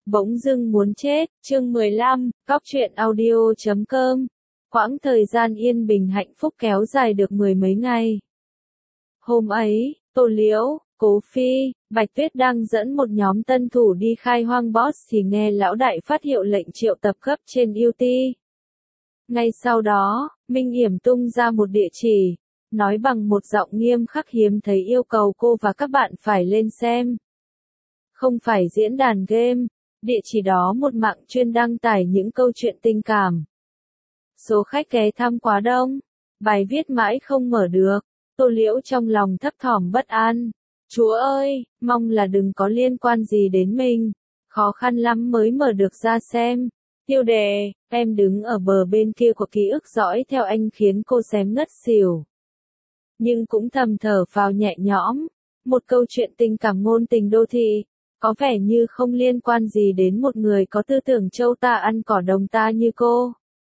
Bỗng dưng muốn chết, chương 15, góc truyện audio.com. Quãng thời gian yên bình hạnh phúc kéo dài được mười mấy ngày. Hôm ấy, Tô Liễu, Cố Phi, Bạch Tuyết đang dẫn một nhóm tân thủ đi khai hoang boss thì nghe lão đại phát hiệu lệnh triệu tập gấp trên UT. Ngay sau đó, Minh Yểm tung ra một địa chỉ, nói bằng một giọng nghiêm khắc hiếm thấy yêu cầu cô và các bạn phải lên xem. Không phải diễn đàn game, địa chỉ đó một mạng chuyên đăng tải những câu chuyện tình cảm. Số khách ghé thăm quá đông, bài viết mãi không mở được, Tô Liễu trong lòng thấp thỏm bất an. Chúa ơi, mong là đừng có liên quan gì đến mình, khó khăn lắm mới mở được ra xem. Tiêu đề, em đứng ở bờ bên kia của ký ức dõi theo anh khiến cô xém ngất xỉu. Nhưng cũng thầm thở phào nhẹ nhõm, một câu chuyện tình cảm ngôn tình đô thị, có vẻ như không liên quan gì đến một người có tư tưởng châu ta ăn cỏ đồng ta như cô.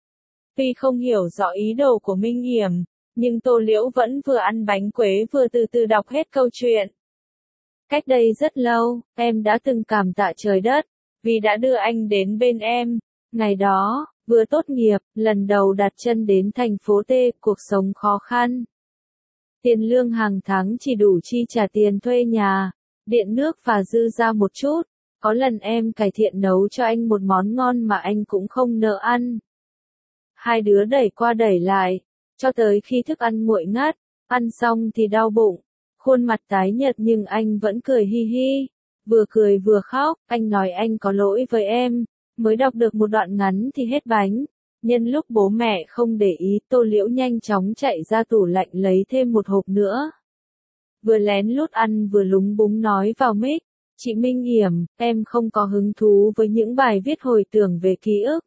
Tuy không hiểu rõ ý đồ của Minh Yểm, nhưng Tô Liễu vẫn vừa ăn bánh quế vừa từ từ đọc hết câu chuyện. Cách đây rất lâu, em đã từng cảm tạ trời đất, vì đã đưa anh đến bên em. Ngày đó, vừa tốt nghiệp, lần đầu đặt chân đến thành phố T, cuộc sống khó khăn. Tiền lương hàng tháng chỉ đủ chi trả tiền thuê nhà, điện nước và dư ra một chút. Có lần em cải thiện nấu cho anh một món ngon mà anh cũng không nỡ ăn. Hai đứa đẩy qua đẩy lại, cho tới khi thức ăn nguội ngắt, ăn xong thì đau bụng. Khuôn mặt tái nhợt nhưng anh vẫn cười hi hi. Vừa cười vừa khóc, anh nói anh có lỗi với em. Mới đọc được một đoạn ngắn thì hết bánh. Nhân lúc bố mẹ không để ý, Tô Liễu nhanh chóng chạy ra tủ lạnh lấy thêm một hộp nữa. Vừa lén lút ăn vừa lúng búng nói vào mic, chị Minh Yểm, em không có hứng thú với những bài viết hồi tưởng về ký ức.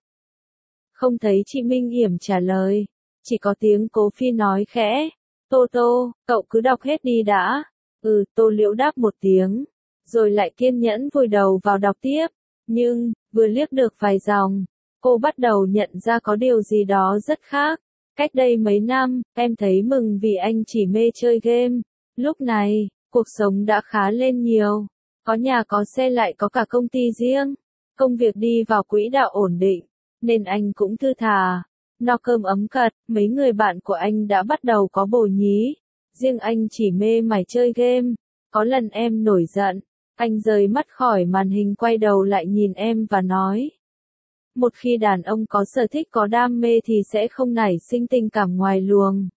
Không thấy chị Minh Yểm trả lời, chỉ có tiếng Cố Phi nói khẽ, Tô, cậu cứ đọc hết đi đã. Tô Liễu đáp một tiếng, rồi lại kiên nhẫn vùi đầu vào đọc tiếp, nhưng, vừa liếc được vài dòng, cô bắt đầu nhận ra có điều gì đó rất khác. Cách đây mấy năm, em thấy mừng vì anh chỉ mê chơi game. Lúc này, cuộc sống đã khá lên nhiều. Có nhà có xe lại có cả công ty riêng. Công việc đi vào quỹ đạo ổn định, nên anh cũng thư thả. No cơm ấm cật, mấy người bạn của anh đã bắt đầu có bồ nhí. Riêng anh chỉ mê mải chơi game. Có lần em nổi giận, anh rời mắt khỏi màn hình quay đầu lại nhìn em và nói. Một khi đàn ông có sở thích có đam mê thì sẽ không nảy sinh tình cảm ngoài luồng.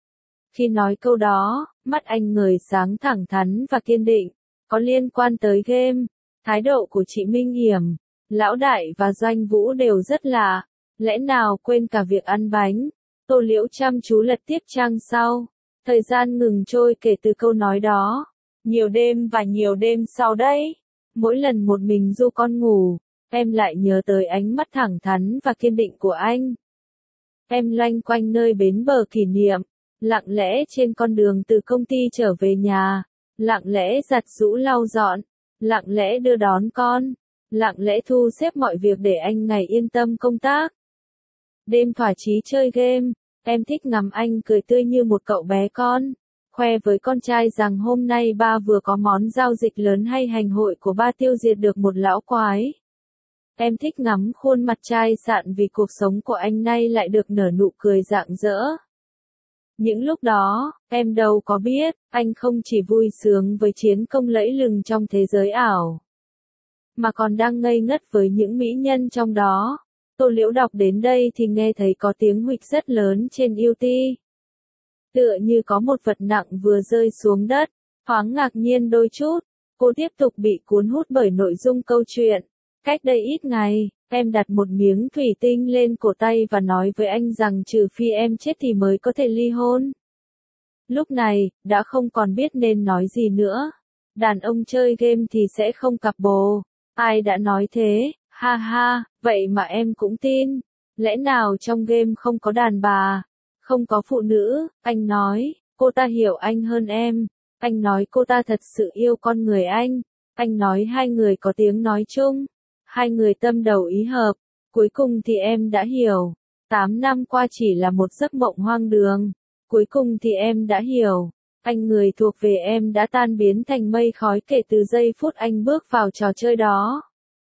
Khi nói câu đó, mắt anh ngời sáng thẳng thắn và kiên định. Có liên quan tới game, thái độ của chị Minh Yểm, lão đại và Doanh Vũ đều rất lạ. Lẽ nào quên cả việc ăn bánh? Tô Liễu chăm chú lật tiếp trang sau. Thời gian ngừng trôi kể từ câu nói đó. Nhiều đêm và nhiều đêm sau đấy. Mỗi lần một mình du con ngủ, em lại nhớ tới ánh mắt thẳng thắn và kiên định của anh. Em loanh quanh nơi bến bờ kỷ niệm, lặng lẽ trên con đường từ công ty trở về nhà, lặng lẽ giặt giũ lau dọn, lặng lẽ đưa đón con, lặng lẽ thu xếp mọi việc để anh ngày yên tâm công tác. Đêm thỏa chí chơi game, em thích ngắm anh cười tươi như một cậu bé con, khoe với con trai rằng hôm nay ba vừa có món giao dịch lớn hay hành hội của ba tiêu diệt được một lão quái. Em thích ngắm khuôn mặt chai sạn vì cuộc sống của anh nay lại được nở nụ cười rạng rỡ. Những lúc đó, em đâu có biết, anh không chỉ vui sướng với chiến công lẫy lừng trong thế giới ảo, mà còn đang ngây ngất với những mỹ nhân trong đó. Tô Liễu đọc đến đây thì nghe thấy có tiếng huỵch rất lớn trên UT. Tựa như có một vật nặng vừa rơi xuống đất, thoáng ngạc nhiên đôi chút, cô tiếp tục bị cuốn hút bởi nội dung câu chuyện. Cách đây ít ngày, em đặt một miếng thủy tinh lên cổ tay và nói với anh rằng trừ phi em chết thì mới có thể ly hôn. Lúc này, đã không còn biết nên nói gì nữa. Đàn ông chơi game thì sẽ không cặp bồ. Ai đã nói thế? Ha ha, vậy mà em cũng tin. Lẽ nào trong game không có đàn bà, không có phụ nữ? Anh nói, cô ta hiểu anh hơn em. Anh nói cô ta thật sự yêu con người anh. Anh nói hai người có tiếng nói chung. Hai người tâm đầu ý hợp. Cuối cùng thì em đã hiểu. 8 năm qua chỉ là một giấc mộng hoang đường. Cuối cùng thì em đã hiểu. Anh người thuộc về em đã tan biến thành mây khói kể từ giây phút anh bước vào trò chơi đó.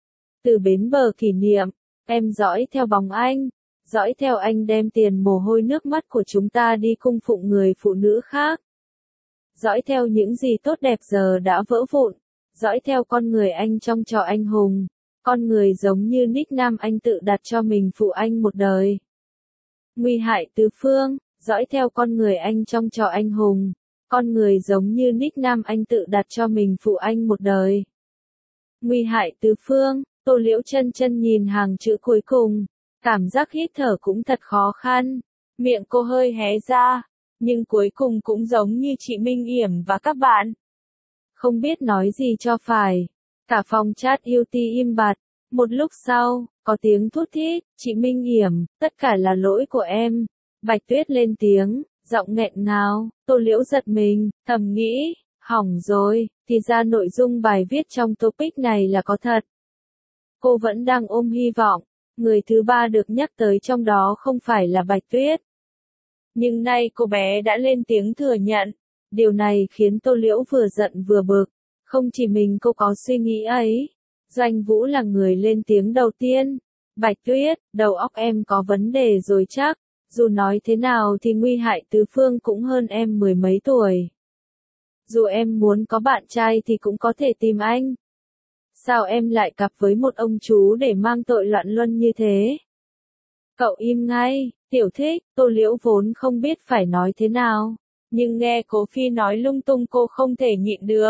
Từ bến bờ kỷ niệm, em dõi theo bóng anh, dõi theo anh đem tiền mồ hôi nước mắt của chúng ta đi cung phụng người phụ nữ khác. Dõi theo những gì tốt đẹp giờ đã vỡ vụn, dõi theo con người anh trong trò anh hùng, con người giống như nickname anh tự đặt cho mình phụ anh một đời. Nguy hại tứ phương, dõi theo con người anh trong trò anh hùng, con người giống như nickname anh tự đặt cho mình phụ anh một đời. Nguy hại tứ phương, Tô Liễu chân chân nhìn hàng chữ cuối cùng, cảm giác hít thở cũng thật khó khăn, miệng cô hơi hé ra, nhưng cuối cùng cũng giống như chị Minh Yểm và các bạn. Không biết nói gì cho phải, cả phòng chat UT im bặt, một lúc sau, có tiếng thút thít, chị Minh Yểm, tất cả là lỗi của em. Bạch Tuyết lên tiếng, giọng nghẹn ngào, Tô Liễu giật mình, thầm nghĩ, hỏng rồi, thì ra nội dung bài viết trong topic này là có thật. Cô vẫn đang ôm hy vọng, người thứ ba được nhắc tới trong đó không phải là Bạch Tuyết. Nhưng nay cô bé đã lên tiếng thừa nhận, điều này khiến Tô Liễu vừa giận vừa bực, không chỉ mình cô có suy nghĩ ấy. Doanh Vũ là người lên tiếng đầu tiên, Bạch Tuyết, đầu óc em có vấn đề rồi chắc, dù nói thế nào thì Nguy hại tứ phương cũng hơn em mười mấy tuổi. Dù em muốn có bạn trai thì cũng có thể tìm anh. Sao em lại cặp với một ông chú để mang tội loạn luân như thế? Cậu im ngay, Tiểu Thích, Tô Liễu vốn không biết phải nói thế nào, nhưng nghe Cố Phi nói lung tung cô không thể nhịn được.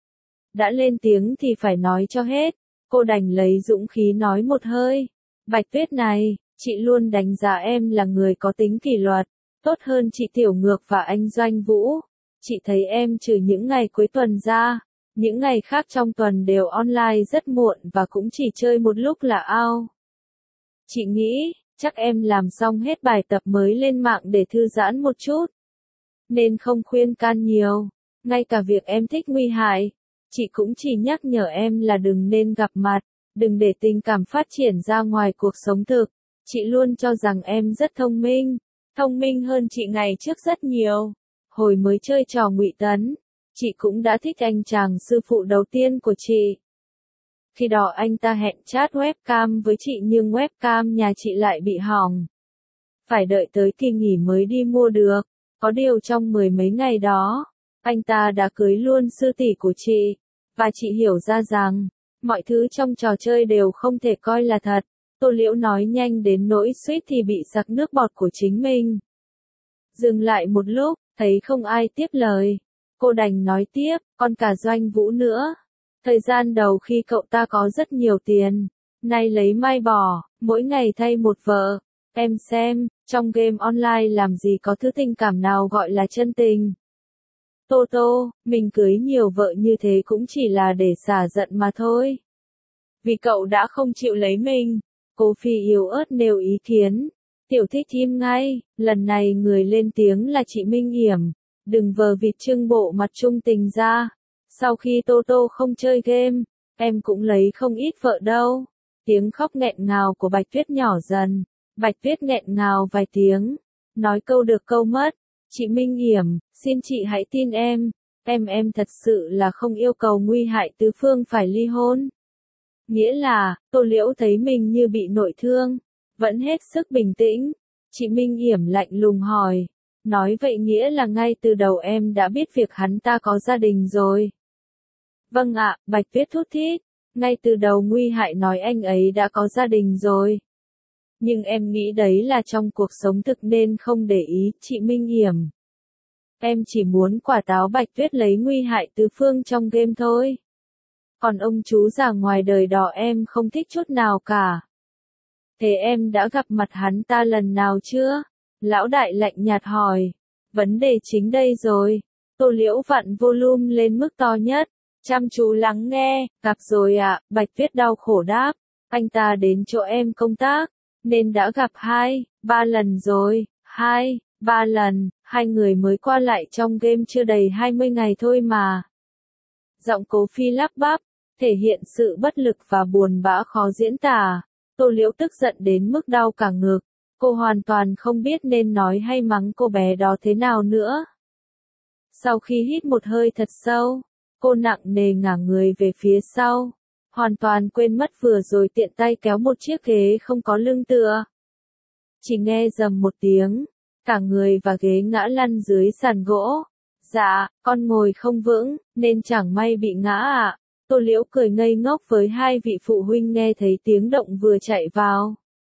Đã lên tiếng thì phải nói cho hết, cô đành lấy dũng khí nói một hơi. Bạch Tuyết này, chị luôn đánh giá em là người có tính kỷ luật, tốt hơn chị Tiểu Ngược và anh Doanh Vũ. Chị thấy em trừ những ngày cuối tuần ra, những ngày khác trong tuần đều online rất muộn và cũng chỉ chơi một lúc là out. Chị nghĩ, chắc em làm xong hết bài tập mới lên mạng để thư giãn một chút. Nên không khuyên can nhiều, ngay cả việc em thích Nguy hại. Chị cũng chỉ nhắc nhở em là đừng nên gặp mặt, đừng để tình cảm phát triển ra ngoài cuộc sống thực. Chị luôn cho rằng em rất thông minh hơn chị ngày trước rất nhiều. Hồi mới chơi trò ngụy tấn, chị cũng đã thích anh chàng sư phụ đầu tiên của chị. Khi đó anh ta hẹn chat webcam với chị nhưng webcam nhà chị lại bị hỏng. Phải đợi tới kỳ nghỉ mới đi mua được, có điều trong mười mấy ngày đó, anh ta đã cưới luôn sư tỷ của chị, và chị hiểu ra rằng, mọi thứ trong trò chơi đều không thể coi là thật. Tô Liễu nói nhanh đến nỗi suýt thì bị sặc nước bọt của chính mình. Dừng lại một lúc, thấy không ai tiếp lời. Cô đành nói tiếp, còn cả Doanh Vũ nữa. Thời gian đầu khi cậu ta có rất nhiều tiền, nay lấy mai bỏ, mỗi ngày thay một vợ. Em xem, trong game online làm gì có thứ tình cảm nào gọi là chân tình. Tô Tô, mình cưới nhiều vợ như thế cũng chỉ là để xả giận mà thôi. Vì cậu đã không chịu lấy mình. Cố Phi yếu ớt nêu ý kiến. Tiểu Thích im ngay, lần này người lên tiếng là chị Minh Yểm. Đừng vờ vịt trưng bộ mặt trung tình ra. Sau khi Tô Tô không chơi game, em cũng lấy không ít vợ đâu. Tiếng khóc nghẹn ngào của Bạch Tuyết nhỏ dần. Bạch Tuyết nghẹn ngào vài tiếng. Nói câu được câu mất. Chị Minh Yểm, xin chị hãy tin em thật sự là không yêu cầu Nguy hại tứ phương phải ly hôn. Nghĩa là, Tô Liễu thấy mình như bị nội thương, vẫn hết sức bình tĩnh. Chị Minh Yểm lạnh lùng hỏi, nói vậy nghĩa là ngay từ đầu em đã biết việc hắn ta có gia đình rồi. Vâng ạ, Bạch Tuyết thút thít, ngay từ đầu Nguy hại nói anh ấy đã có gia đình rồi. Nhưng em nghĩ đấy là trong cuộc sống thực nên không để ý, chị Minh Yểm. Em chỉ muốn quả táo Bạch Tuyết lấy Nguy hại tứ phương trong game thôi. Còn ông chú già ngoài đời đó em không thích chút nào cả. Thế em đã gặp mặt hắn ta lần nào chưa? Lão đại lạnh nhạt hỏi. Vấn đề chính đây rồi. Tô Liễu vặn volume lên mức to nhất. Chăm chú lắng nghe. Gặp rồi ạ, Bạch Tuyết đau khổ đáp. Anh ta đến chỗ em công tác, nên đã gặp 2-3 lần rồi. 2-3 lần, hai người mới qua lại trong game chưa đầy 20 ngày thôi mà. Giọng Cố Phi lắp bắp, thể hiện sự bất lực và buồn bã khó diễn tả. Tô Liễu tức giận đến mức đau cả ngực. Cô hoàn toàn không biết nên nói hay mắng cô bé đó thế nào nữa. Sau khi hít một hơi thật sâu, cô nặng nề ngả người về phía sau. hoàn toàn quên mất vừa rồi tiện tay kéo một chiếc ghế không có lưng tựa. Chỉ nghe rầm một tiếng, cả người và ghế ngã lăn dưới sàn gỗ. Dạ, con ngồi không vững, nên chẳng may bị ngã ạ. Tô Liễu cười ngây ngốc với hai vị phụ huynh nghe thấy tiếng động vừa chạy vào.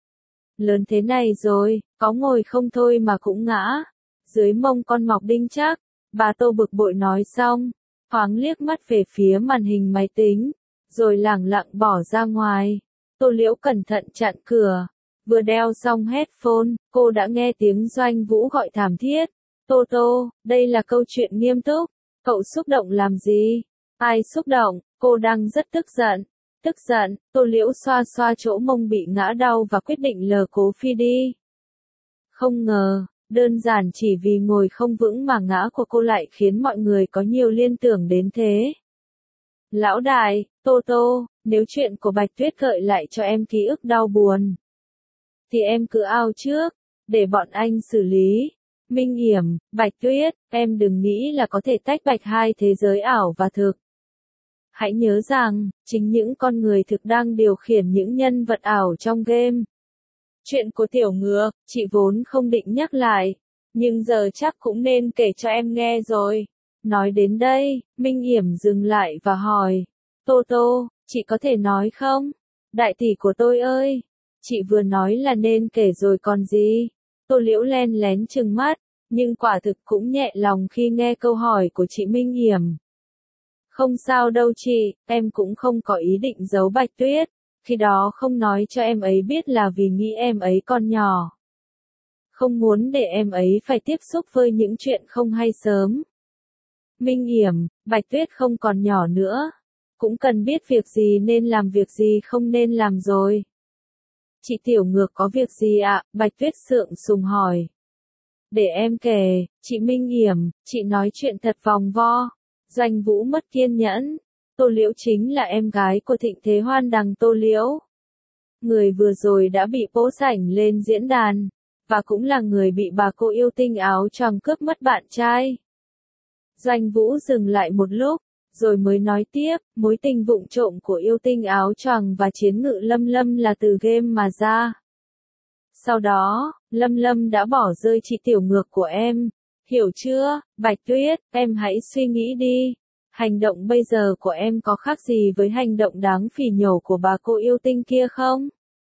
Lớn thế này rồi, có ngồi không thôi mà cũng ngã. Dưới mông con mọc đinh chắc, bà Tô bực bội nói xong, thoáng liếc mắt về phía màn hình máy tính, rồi lẳng lặng bỏ ra ngoài. Tô Liễu cẩn thận chặn cửa, vừa đeo xong headphone, cô đã nghe tiếng Doanh Vũ gọi thảm thiết. Tô Tô, đây là câu chuyện nghiêm túc, cậu xúc động làm gì? Ai xúc động, cô đang rất tức giận. Tức giận, Tô Liễu xoa xoa chỗ mông bị ngã đau và quyết định lờ cố phi đi. Không ngờ, đơn giản chỉ vì ngồi không vững mà ngã của cô lại khiến mọi người có nhiều liên tưởng đến thế. Lão đại, Tô Tô, nếu chuyện của Bạch Tuyết gợi lại cho em ký ức đau buồn, thì em cứ ao trước, để bọn anh xử lý. Minh Yểm, Bạch Tuyết, em đừng nghĩ là có thể tách bạch hai thế giới ảo và thực. Hãy nhớ rằng, chính những con người thực đang điều khiển những nhân vật ảo trong game. Chuyện của Tiểu Ngược, chị vốn không định nhắc lại, nhưng giờ chắc cũng nên kể cho em nghe rồi. Nói đến đây, Minh Yểm dừng lại và hỏi, Tô Tô, chị có thể nói không? Đại tỷ của tôi ơi, chị vừa nói là nên kể rồi còn gì? Tô Liễu len lén trừng mắt, nhưng quả thực cũng nhẹ lòng khi nghe câu hỏi của chị Minh Yểm. Không sao đâu chị, em cũng không có ý định giấu Bạch Tuyết, khi đó không nói cho em ấy biết là vì nghĩ em ấy còn nhỏ. Không muốn để em ấy phải tiếp xúc với những chuyện không hay sớm. Minh Yểm, Bạch Tuyết không còn nhỏ nữa, cũng cần biết việc gì nên làm việc gì không nên làm rồi. Chị Tiểu Ngược có việc gì ạ? Bạch Tuyết sượng sùng hỏi. Để em kể, chị Minh Yểm, chị nói chuyện thật vòng vo. Doanh Vũ mất kiên nhẫn. Tô Liễu chính là em gái của Thịnh Thế Hoan đằng Tô Liễu. Người vừa rồi đã bị bố rảnh lên diễn đàn, và cũng là người bị bà cô yêu tinh áo choàng cướp mất bạn trai. Doanh Vũ dừng lại một lúc, rồi mới nói tiếp, mối tình vụng trộm của yêu tinh áo choàng và chiến ngự Lâm Lâm là từ game mà ra. Sau đó, Lâm Lâm đã bỏ rơi chị Tiểu Ngược của em. Hiểu chưa, Bạch Tuyết, em hãy suy nghĩ đi. Hành động bây giờ của em có khác gì với hành động đáng phỉ nhổ của bà cô yêu tinh kia không?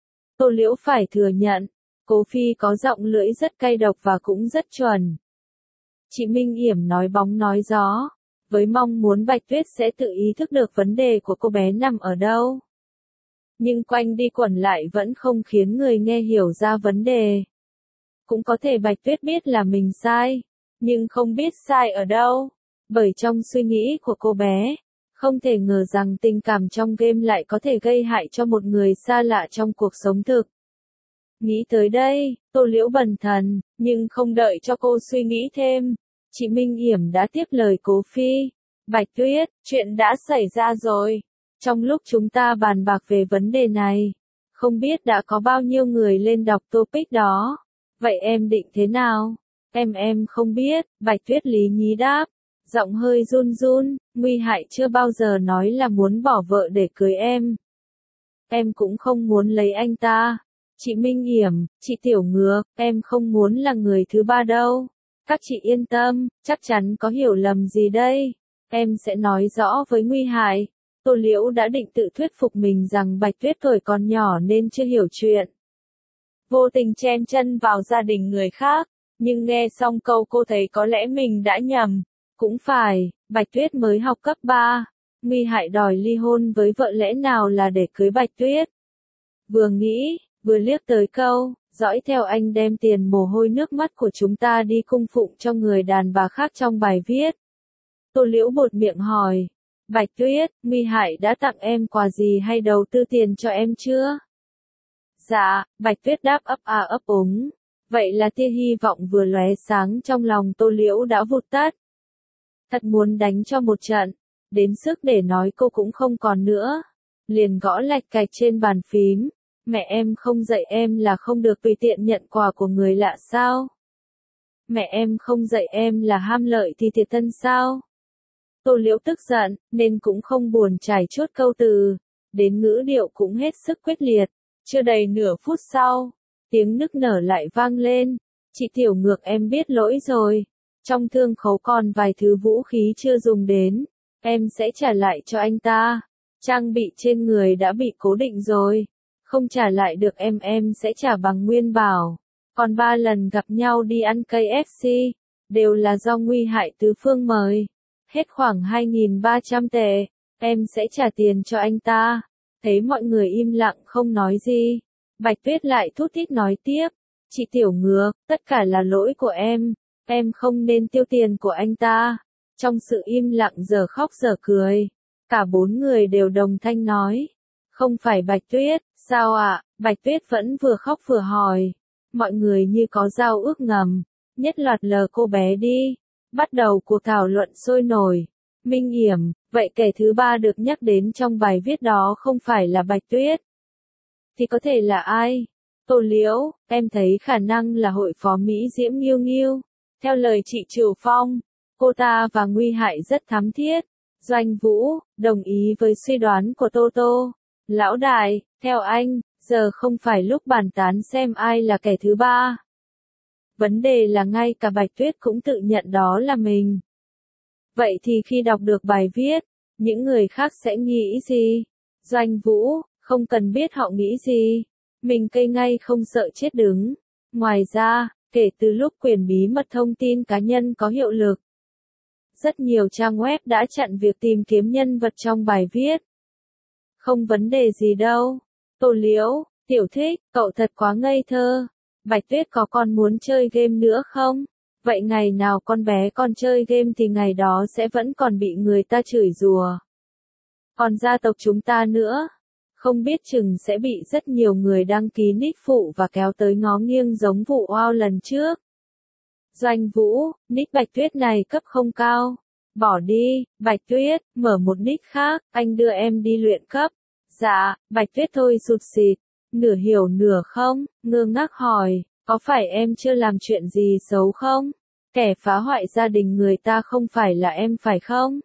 Tô Liễu phải thừa nhận, Cố Phi có giọng lưỡi rất cay độc và cũng rất chuẩn. Chị Minh Yểm nói bóng nói gió, với mong muốn Bạch Tuyết sẽ tự ý thức được vấn đề của cô bé nằm ở đâu. Nhưng quanh đi quẩn lại vẫn không khiến người nghe hiểu ra vấn đề. Cũng có thể Bạch Tuyết biết là mình sai, nhưng không biết sai ở đâu. Bởi trong suy nghĩ của cô bé, không thể ngờ rằng tình cảm trong game lại có thể gây hại cho một người xa lạ trong cuộc sống thực. Nghĩ tới đây, Tô Liễu bần thần, nhưng không đợi cho cô suy nghĩ thêm. Chị Minh Yểm đã tiếp lời Cố Phi. Bạch Tuyết, chuyện đã xảy ra rồi. Trong lúc chúng ta bàn bạc về vấn đề này, không biết đã có bao nhiêu người lên đọc topic đó. Vậy em định thế nào? Em không biết, Bạch Tuyết lý nhí đáp. Giọng hơi run run, Nguy Hại chưa bao giờ nói là muốn bỏ vợ để cưới em. Em cũng không muốn lấy anh ta. Chị Minh Yểm, chị Tiểu Ngược, em không muốn là người thứ ba đâu. Các chị yên tâm, chắc chắn có hiểu lầm gì đây. Em sẽ nói rõ với Nguy Hại. Tô Liễu đã định tự thuyết phục mình rằng Bạch Tuyết tuổi còn nhỏ nên chưa hiểu chuyện. Vô tình chen chân vào gia đình người khác, nhưng nghe xong câu cô thấy có lẽ mình đã nhầm. Cũng phải, Bạch Tuyết mới học cấp 3, Nguy Hại đòi ly hôn với vợ lẽ nào là để cưới Bạch Tuyết. Vừa nghĩ, vừa liếc tới câu, dõi theo anh đem tiền mồ hôi nước mắt của chúng ta đi cung phụng cho người đàn bà khác trong bài viết. Tô Liễu buột miệng hỏi, Bạch Tuyết, Nguy Hại đã tặng em quà gì hay đầu tư tiền cho em chưa? Dạ, Bạch Tuyết đáp ấp a ấp úng. Vậy là tia hy vọng vừa lóe sáng trong lòng Tô Liễu đã vụt tắt. Thật muốn đánh cho một trận, đến sức để nói cô cũng không còn nữa. Liền gõ lạch cạch trên bàn phím. Mẹ em không dạy em là không được tùy tiện nhận quà của người lạ sao? Mẹ em không dạy em là ham lợi thì thiệt thân sao? Tô Liễu tức giận, nên cũng không buồn trải chuốt câu từ. đến ngữ điệu cũng hết sức quyết liệt. Chưa đầy nửa phút sau, tiếng nức nở lại vang lên. Chị Tiểu Ngược em biết lỗi rồi. Trong thương khố còn vài thứ vũ khí chưa dùng đến. Em sẽ trả lại cho anh ta. Trang bị trên người đã bị cố định rồi. Không trả lại được em sẽ trả bằng nguyên bảo. Còn 3 lần gặp nhau đi ăn KFC, đều là do Nguy Hại tứ phương mời. Hết khoảng 2.300 tệ, em sẽ trả tiền cho anh ta. Thấy mọi người im lặng không nói gì. Bạch Tuyết lại thút thít nói tiếp. Chị Tiểu Ngược, tất cả là lỗi của em không nên tiêu tiền của anh ta. Trong sự im lặng giờ khóc giờ cười, cả 4 người đều đồng thanh nói. Không phải Bạch Tuyết, sao ạ? Bạch Tuyết vẫn vừa khóc vừa hỏi. Mọi người như có giao ước ngầm, nhất loạt lờ cô bé đi. Bắt đầu cuộc thảo luận sôi nổi. Minh Yểm, vậy kẻ thứ ba được nhắc đến trong bài viết đó không phải là Bạch Tuyết. Thì có thể là ai? Tô Liễu, em thấy khả năng là hội phó Mỹ Diễm Nghiêu Nghiêu. Theo lời chị Trửu Phong, cô ta và Nguy Hại rất thắm thiết. Doanh Vũ, đồng ý với suy đoán của Tô Tô. Lão đại, theo anh, giờ không phải lúc bàn tán xem ai là kẻ thứ ba. Vấn đề là ngay cả Bạch Tuyết cũng tự nhận đó là mình. Vậy thì khi đọc được bài viết, những người khác sẽ nghĩ gì? Doanh Vũ, không cần biết họ nghĩ gì. Mình cây ngay không sợ chết đứng. Ngoài ra, kể từ lúc quyền bí mật thông tin cá nhân có hiệu lực, rất nhiều trang web đã chặn việc tìm kiếm nhân vật trong bài viết. Không vấn đề gì đâu. Tô Liễu, Tiểu Thích, cậu thật quá ngây thơ. Bạch Tuyết có còn muốn chơi game nữa không? Vậy ngày nào con bé còn chơi game thì ngày đó sẽ vẫn còn bị người ta chửi rủa. Còn gia tộc chúng ta nữa, không biết chừng sẽ bị rất nhiều người đăng ký nick phụ và kéo tới ngó nghiêng giống vụ oao lần trước. Doanh Vũ, nick Bạch Tuyết này cấp không cao. Bỏ đi, Bạch Tuyết, mở một nick khác, anh đưa em đi luyện cấp. Dạ, Bạch Tuyết thôi sụt sịt, nửa hiểu nửa không, ngơ ngác hỏi, có phải em chưa làm chuyện gì xấu không? Kẻ phá hoại gia đình người ta không phải là em phải không?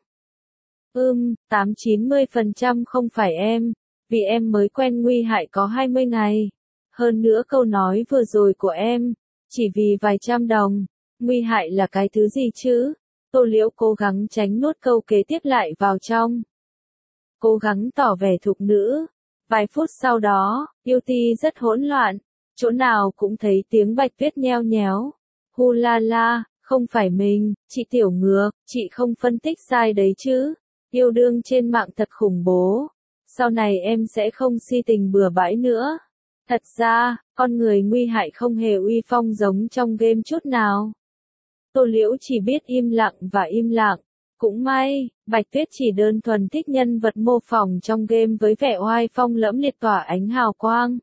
80-90% không phải em, vì em mới quen Nguy Hại có 20 ngày. Hơn nữa câu nói vừa rồi của em, chỉ vì vài trăm đồng, Nguy Hại là cái thứ gì chứ? Tô Liễu cố gắng tránh nuốt câu kế tiếp lại vào trong. Cố gắng tỏ vẻ thục nữ. Vài phút sau đó, yêu ti rất hỗn loạn. Chỗ nào cũng thấy tiếng Bạch Tuyết nheo nhéo. Hu la la, không phải mình, chị Tiểu Ngược, chị không phân tích sai đấy chứ. Yêu đương trên mạng thật khủng bố. Sau này em sẽ không si tình bừa bãi nữa. Thật ra, con người Nguy Hại không hề uy phong giống trong game chút nào. Tô Liễu chỉ biết im lặng và im lặng. Cũng may, Bạch Tuyết chỉ đơn thuần thích nhân vật mô phỏng trong game với vẻ oai phong lẫm liệt tỏa ánh hào quang.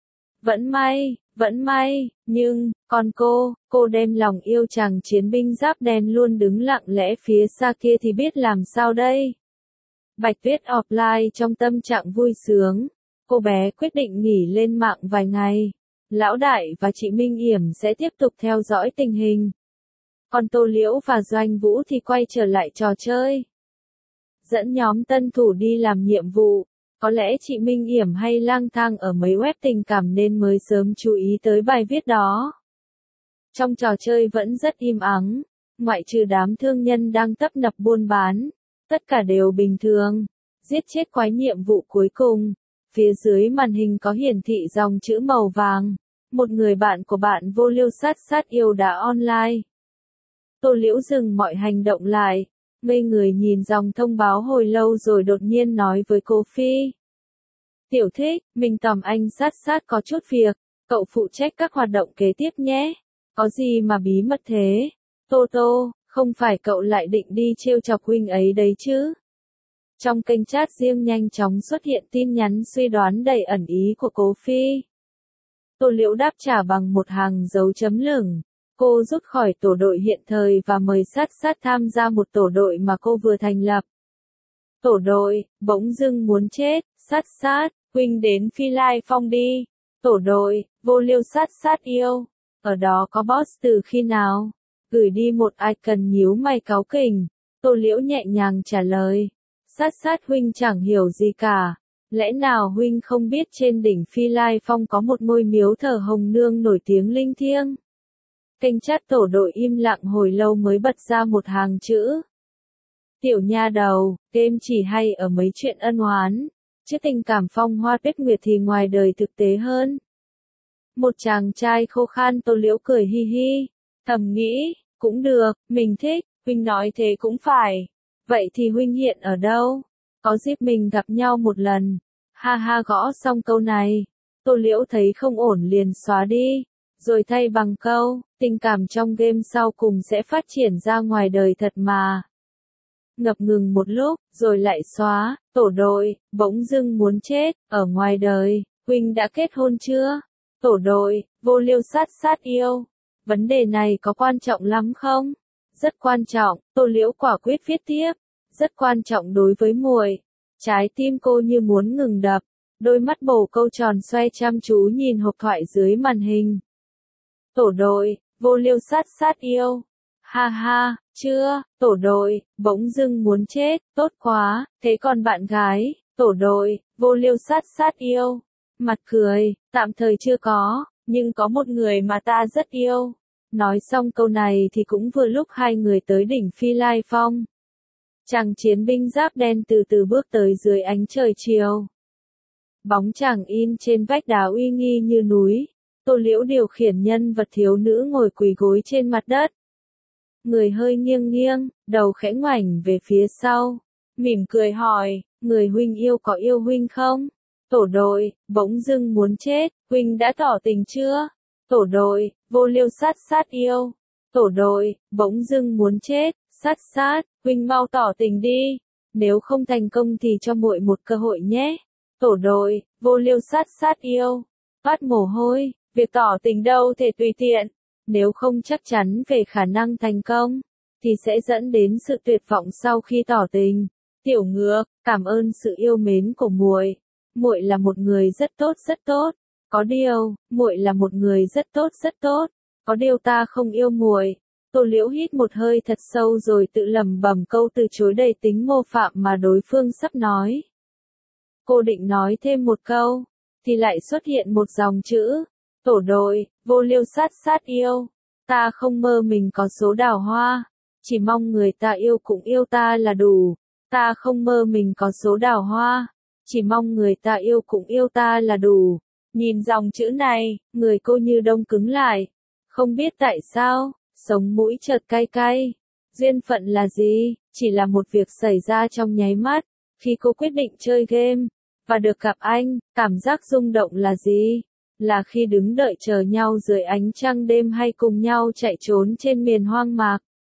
Vẫn may, nhưng, còn cô đem lòng yêu chàng chiến binh giáp đen luôn đứng lặng lẽ phía xa kia thì biết làm sao đây? Bạch Tuyết offline trong tâm trạng vui sướng. Cô bé quyết định nghỉ lên mạng vài ngày. Lão đại và chị Minh Yểm sẽ tiếp tục theo dõi tình hình. Còn Tô Liễu và Doanh Vũ thì quay trở lại trò chơi. Dẫn nhóm tân thủ đi làm nhiệm vụ. Có lẽ chị Minh Yểm hay lang thang ở mấy web tình cảm nên mới sớm chú ý tới bài viết đó. Trong trò chơi vẫn rất im ắng, ngoại trừ đám thương nhân đang tấp nập buôn bán. Tất cả đều bình thường. Giết chết quái nhiệm vụ cuối cùng. Phía dưới màn hình có hiển thị dòng chữ màu vàng. Một người bạn của bạn vô liêu sát yêu đã online. Tô Liễu dừng mọi hành động lại. Ngây người nhìn dòng thông báo hồi lâu rồi đột nhiên nói với cô Phi. Tiểu Thích, mình tầm anh sát có chút việc. Cậu phụ trách các hoạt động kế tiếp nhé. Có gì mà bí mật thế? Tô Tô, không phải cậu lại định đi trêu chọc huynh ấy đấy chứ? Trong kênh chat riêng nhanh chóng xuất hiện tin nhắn suy đoán đầy ẩn ý của cô Phi. Tô Liễu đáp trả bằng một hàng dấu chấm lửng. Cô rút khỏi tổ đội hiện thời và mời sát tham gia một tổ đội mà cô vừa thành lập. Tổ đội, bỗng dưng muốn chết, sát, huynh đến Phi Lai Phong đi. Tổ đội, vô liêu sát yêu. Ở đó có boss từ khi nào? Gửi đi một icon nhíu mày cáu kỉnh. Tô Liễu nhẹ nhàng trả lời. Sát huynh chẳng hiểu gì cả. Lẽ nào huynh không biết trên đỉnh Phi Lai Phong có một ngôi miếu thờ Hồng Nương nổi tiếng linh thiêng? Kênh chat tổ đội im lặng hồi lâu mới bật ra một hàng chữ. Tiểu nha đầu, game chỉ hay ở mấy chuyện ân oán, chứ tình cảm phong hoa tuyết nguyệt thì ngoài đời thực tế hơn. Một chàng trai khô khan Tô Liễu cười hi hi, thầm nghĩ, cũng được, mình thích, huynh nói thế cũng phải. Vậy thì huynh hiện ở đâu? Có dịp mình gặp nhau một lần. Ha ha, gõ xong câu này, Tô Liễu thấy không ổn liền xóa đi, rồi thay bằng câu, tình cảm trong game sau cùng sẽ phát triển ra ngoài đời thật mà. Ngập ngừng một lúc, rồi lại xóa, tổ đội, bỗng dưng muốn chết, ở ngoài đời, huynh đã kết hôn chưa? Tổ đội, vô liêu sát sát yêu. Vấn đề này có quan trọng lắm không? Rất quan trọng, Tô Liễu quả quyết viết tiếp. Rất quan trọng đối với muội. Trái tim cô như muốn ngừng đập, đôi mắt bồ câu tròn xoay chăm chú nhìn hộp thoại dưới màn hình. Tổ đội, vô liêu sát sát yêu. Ha ha, chưa, tổ đội, bỗng dưng muốn chết, tốt quá, thế còn bạn gái, tổ đội, vô liêu sát sát yêu. Mặt cười, tạm thời chưa có, nhưng có một người mà ta rất yêu. Nói xong câu này thì cũng vừa lúc hai người tới đỉnh Phi Lai Phong. Chàng chiến binh giáp đen từ từ bước tới dưới ánh trời chiều. Bóng chàng in trên vách đá uy nghi như núi. Tô Liễu điều khiển nhân vật thiếu nữ ngồi quỳ gối trên mặt đất. Người hơi nghiêng nghiêng, đầu khẽ ngoảnh về phía sau. Mỉm cười hỏi, người huynh yêu có yêu huynh không? Tổ đội, bỗng dưng muốn chết, huynh đã tỏ tình chưa? Tổ đội, vô liêu sát sát yêu. Tổ đội, bỗng dưng muốn chết, sát sát, huynh mau tỏ tình đi. Nếu không thành công thì cho muội một cơ hội nhé. Tổ đội, vô liêu sát sát yêu. Toát mồ hôi, việc tỏ tình đâu thể tùy tiện. Nếu không chắc chắn về khả năng thành công, thì sẽ dẫn đến sự tuyệt vọng sau khi tỏ tình. Tiểu Ngược, cảm ơn sự yêu mến của muội. Muội là một người rất tốt rất tốt. Có điều, muội là một người rất tốt rất tốt. Có điều ta không yêu muội. Tô Liễu hít một hơi thật sâu rồi tự lẩm bẩm câu từ chối đầy tính mô phạm mà đối phương sắp nói. Cô định nói thêm một câu, thì lại xuất hiện một dòng chữ. Tổ đội, vô liêu sát sát yêu. Ta không mơ mình có số đào hoa. Chỉ mong người ta yêu cũng yêu ta là đủ. Ta không mơ mình có số đào hoa. Chỉ mong người ta yêu cũng yêu ta là đủ. Nhìn dòng chữ này, người cô như đông cứng lại. Không biết tại sao, sống mũi chợt cay cay. Duyên phận là gì? Chỉ là một việc xảy ra trong nháy mắt. Khi cô quyết định chơi game, và được gặp anh, cảm giác rung động là gì? Là khi đứng đợi chờ nhau dưới ánh trăng đêm hay cùng nhau chạy trốn trên miền hoang mạc.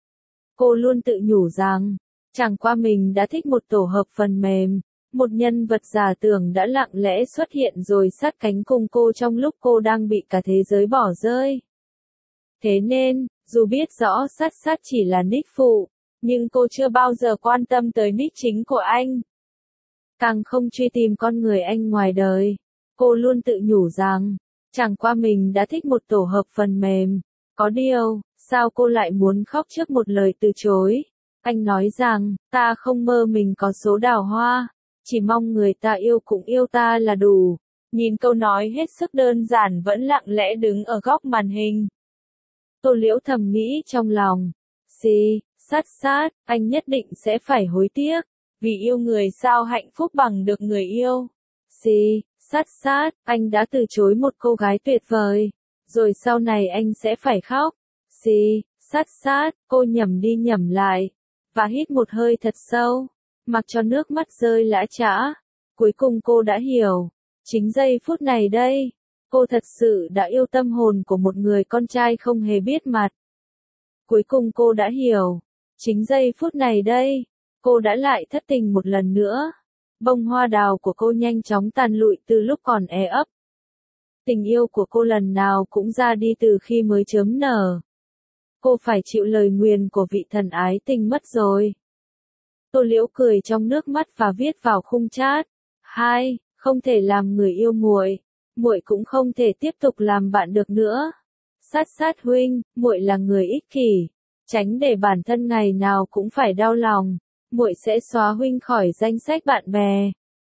Cô luôn tự nhủ rằng, chẳng qua mình đã thích một tổ hợp phần mềm, một nhân vật giả tưởng đã lặng lẽ xuất hiện rồi sát cánh cùng cô trong lúc cô đang bị cả thế giới bỏ rơi. Thế nên, dù biết rõ sát sát chỉ là nick phụ, nhưng cô chưa bao giờ quan tâm tới nick chính của anh. Càng không truy tìm con người anh ngoài đời. Cô luôn tự nhủ rằng, chẳng qua mình đã thích một tổ hợp phần mềm. Có điều, sao cô lại muốn khóc trước một lời từ chối? Anh nói rằng, ta không mơ mình có số đào hoa. Chỉ mong người ta yêu cũng yêu ta là đủ. Nhìn câu nói hết sức đơn giản vẫn lặng lẽ đứng ở góc màn hình. Tô Liễu thầm nghĩ trong lòng. Xì, sát sát, anh nhất định sẽ phải hối tiếc. Vì yêu người sao hạnh phúc bằng được người yêu. Xì, sát sát, anh đã từ chối một cô gái tuyệt vời. Rồi sau này anh sẽ phải khóc. Xì, sát sát, cô nhẩm đi nhẩm lại. Và hít một hơi thật sâu. Mặc cho nước mắt rơi lã chã. Cuối cùng cô đã hiểu. Chính giây phút này đây. Cô thật sự đã yêu tâm hồn của một người con trai không hề biết mặt. Cuối cùng cô đã hiểu. Chính giây phút này đây. Cô đã lại thất tình một lần nữa. Bông hoa đào của cô nhanh chóng tàn lụi từ lúc còn é ấp. Tình yêu của cô lần nào cũng ra đi từ khi mới chớm nở. Cô phải chịu lời nguyền của vị thần ái tình mất rồi. Tô Liễu cười trong nước mắt và viết vào khung chat. 2. Không thể làm người yêu muội. Muội cũng không thể tiếp tục làm bạn được nữa. Sát sát huynh, muội là người ích kỷ. Tránh để bản thân ngày nào cũng phải đau lòng. Muội sẽ xóa huynh khỏi danh sách bạn bè.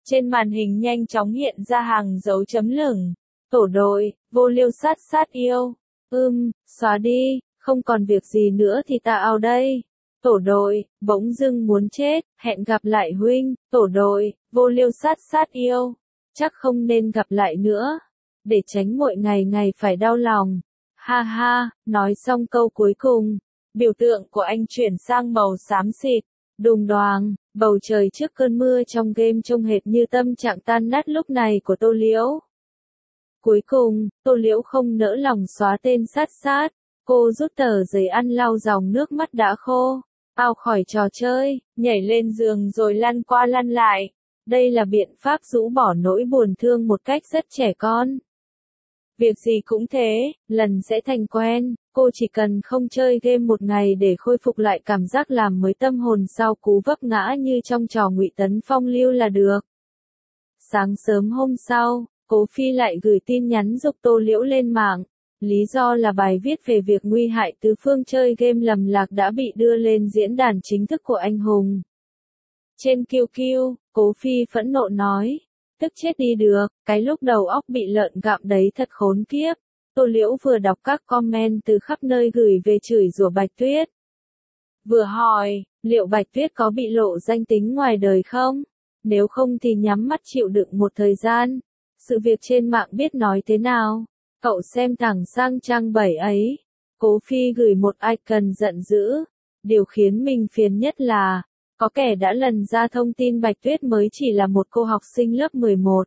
Trên màn hình nhanh chóng hiện ra hàng dấu chấm lửng. Tổ đội, vô liêu sát sát yêu. Xóa đi, không còn việc gì nữa thì ta out đây. Tổ đội, bỗng dưng muốn chết, hẹn gặp lại huynh. Tổ đội, vô liêu sát sát yêu. Chắc không nên gặp lại nữa. Để tránh mỗi ngày ngày phải đau lòng. Ha ha, nói xong câu cuối cùng. Biểu tượng của anh chuyển sang màu xám xịt. Đùng đoàng, bầu trời trước cơn mưa trong game trông hệt như tâm trạng tan nát lúc này của Tô Liễu. Cuối cùng, Tô Liễu không nỡ lòng xóa tên sát sát. Cô rút tờ giấy ăn lau dòng nước mắt đã khô. Ao khỏi trò chơi, nhảy lên giường rồi lăn qua lăn lại. Đây là biện pháp rũ bỏ nỗi buồn thương một cách rất trẻ con. Việc gì cũng thế, lần sẽ thành quen, cô chỉ cần không chơi game một ngày để khôi phục lại cảm giác làm mới tâm hồn sau cú vấp ngã như trong trò ngụy tấn phong lưu là được. Sáng sớm hôm sau, Cố Phi lại gửi tin nhắn giục Tô Liễu lên mạng. Lý do là bài viết về việc nguy hại tứ phương chơi game lầm lạc đã bị đưa lên diễn đàn chính thức của anh hùng. Trên QQ, Cố Phi phẫn nộ nói. Tức chết đi được, cái lúc đầu óc bị lợn gặm đấy thật khốn kiếp. Tô Liễu vừa đọc các comment từ khắp nơi gửi về chửi rủa Bạch Tuyết. Vừa hỏi, liệu Bạch Tuyết có bị lộ danh tính ngoài đời không? Nếu không thì nhắm mắt chịu đựng một thời gian. Sự việc trên mạng biết nói thế nào? Cậu xem thẳng sang trang 7 ấy. Cố Phi gửi một icon giận dữ. Điều khiến mình phiền nhất là, có kẻ đã lần ra thông tin Bạch Tuyết mới chỉ là một cô học sinh lớp 11.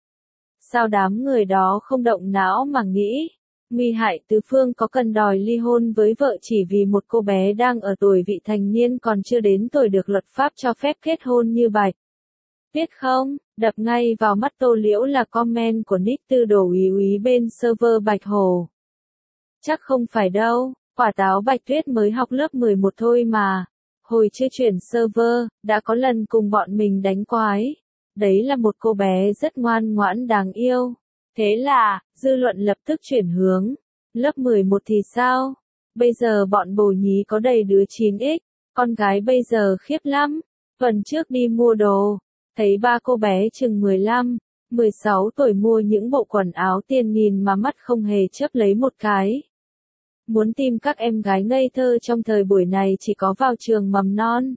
Sao đám người đó không động não mà nghĩ, nguy hại tứ phương có cần đòi ly hôn với vợ chỉ vì một cô bé đang ở tuổi vị thành niên còn chưa đến tuổi được luật pháp cho phép kết hôn như Bạch Tuyết không? Đập ngay vào mắt Tô Liễu là comment của nick Tư Đồ Úy Úy bên server Bạch Hồ. Chắc không phải đâu, quả táo Bạch Tuyết mới học lớp 11 thôi mà. Hồi chưa chuyển server, đã có lần cùng bọn mình đánh quái. Đấy là một cô bé rất ngoan ngoãn đáng yêu. Thế là, dư luận lập tức chuyển hướng. Lớp 11 thì sao? Bây giờ bọn bồ nhí có đầy đứa 9x. Con gái bây giờ khiếp lắm. Tuần trước đi mua đồ. Thấy ba cô bé chừng 15, 16 tuổi mua những bộ quần áo tiền nghìn mà mắt không hề chớp lấy một cái. Muốn tìm các em gái ngây thơ trong thời buổi này chỉ có vào trường mầm non.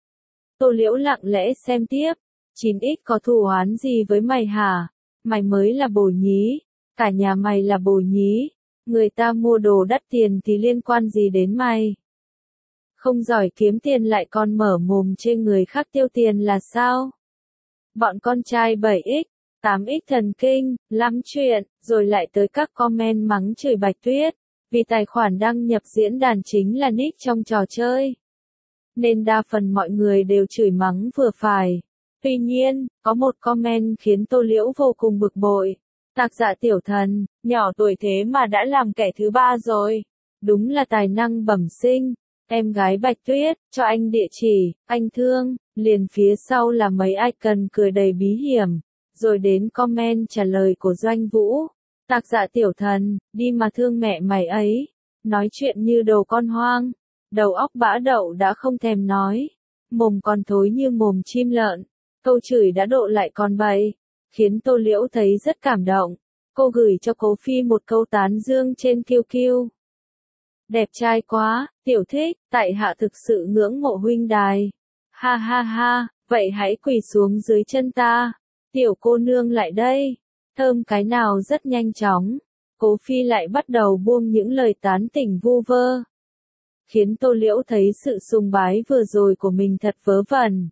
Tô Liễu lặng lẽ xem tiếp. 9x có thù oán gì với mày hả? Mày mới là bồ nhí. Cả nhà mày là bồ nhí. Người ta mua đồ đắt tiền thì liên quan gì đến mày? Không giỏi kiếm tiền lại còn mở mồm chê người khác tiêu tiền là sao? Bọn con trai 7x, 8x thần kinh, lắm chuyện, rồi lại tới các comment mắng chửi Bạch Tuyết. Vì tài khoản đăng nhập diễn đàn chính là nick trong trò chơi. Nên đa phần mọi người đều chửi mắng vừa phải. Tuy nhiên, có một comment khiến Tô Liễu vô cùng bực bội. Tạc Dạ tiểu thần, nhỏ tuổi thế mà đã làm kẻ thứ ba rồi. Đúng là tài năng bẩm sinh. Em gái Bạch Tuyết, cho anh địa chỉ, anh thương. Liền phía sau là mấy icon cười đầy bí hiểm. Rồi đến comment trả lời của Doanh Vũ. Tạc Dạ tiểu thần, đi mà thương mẹ mày ấy. Nói chuyện như đồ con hoang. Đầu óc bã đậu đã không thèm nói. Mồm còn thối như mồm chim lợn. Câu chửi đã độ lại còn bậy. Khiến Tô Liễu thấy rất cảm động. Cô gửi cho Cố Phi một câu tán dương trên QQ. Đẹp trai quá, tiểu thích, tại hạ thực sự ngưỡng mộ huynh đài. Ha ha ha, vậy hãy quỳ xuống dưới chân ta. Tiểu cô nương lại đây. Thơm cái nào rất nhanh chóng. Cố Phi lại bắt đầu buông những lời tán tỉnh vu vơ. Khiến Tô Liễu thấy sự sùng bái vừa rồi của mình thật vớ vẩn.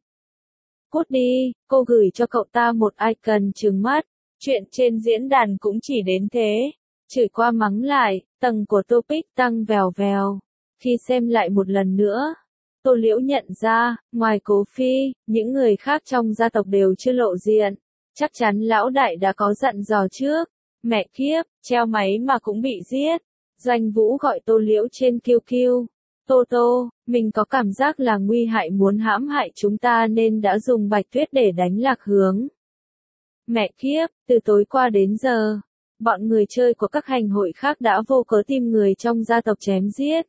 Cút đi, cô gửi cho cậu ta một icon trừng mắt. Chuyện trên diễn đàn cũng chỉ đến thế. Chửi qua mắng lại, tầng của topic tăng vèo vèo. Khi xem lại một lần nữa, Tô Liễu nhận ra, ngoài Cố Phi, những người khác trong gia tộc đều chưa lộ diện. Chắc chắn lão đại đã có dặn dò trước. Mẹ kiếp, treo máy mà cũng bị giết. Doanh Vũ gọi Tô Liễu trên QQ. Tô Tô, mình có cảm giác là nguy hại muốn hãm hại chúng ta nên đã dùng Bạch Tuyết để đánh lạc hướng. Mẹ kiếp, từ tối qua đến giờ, bọn người chơi của các hành hội khác đã vô cớ tìm người trong gia tộc chém giết.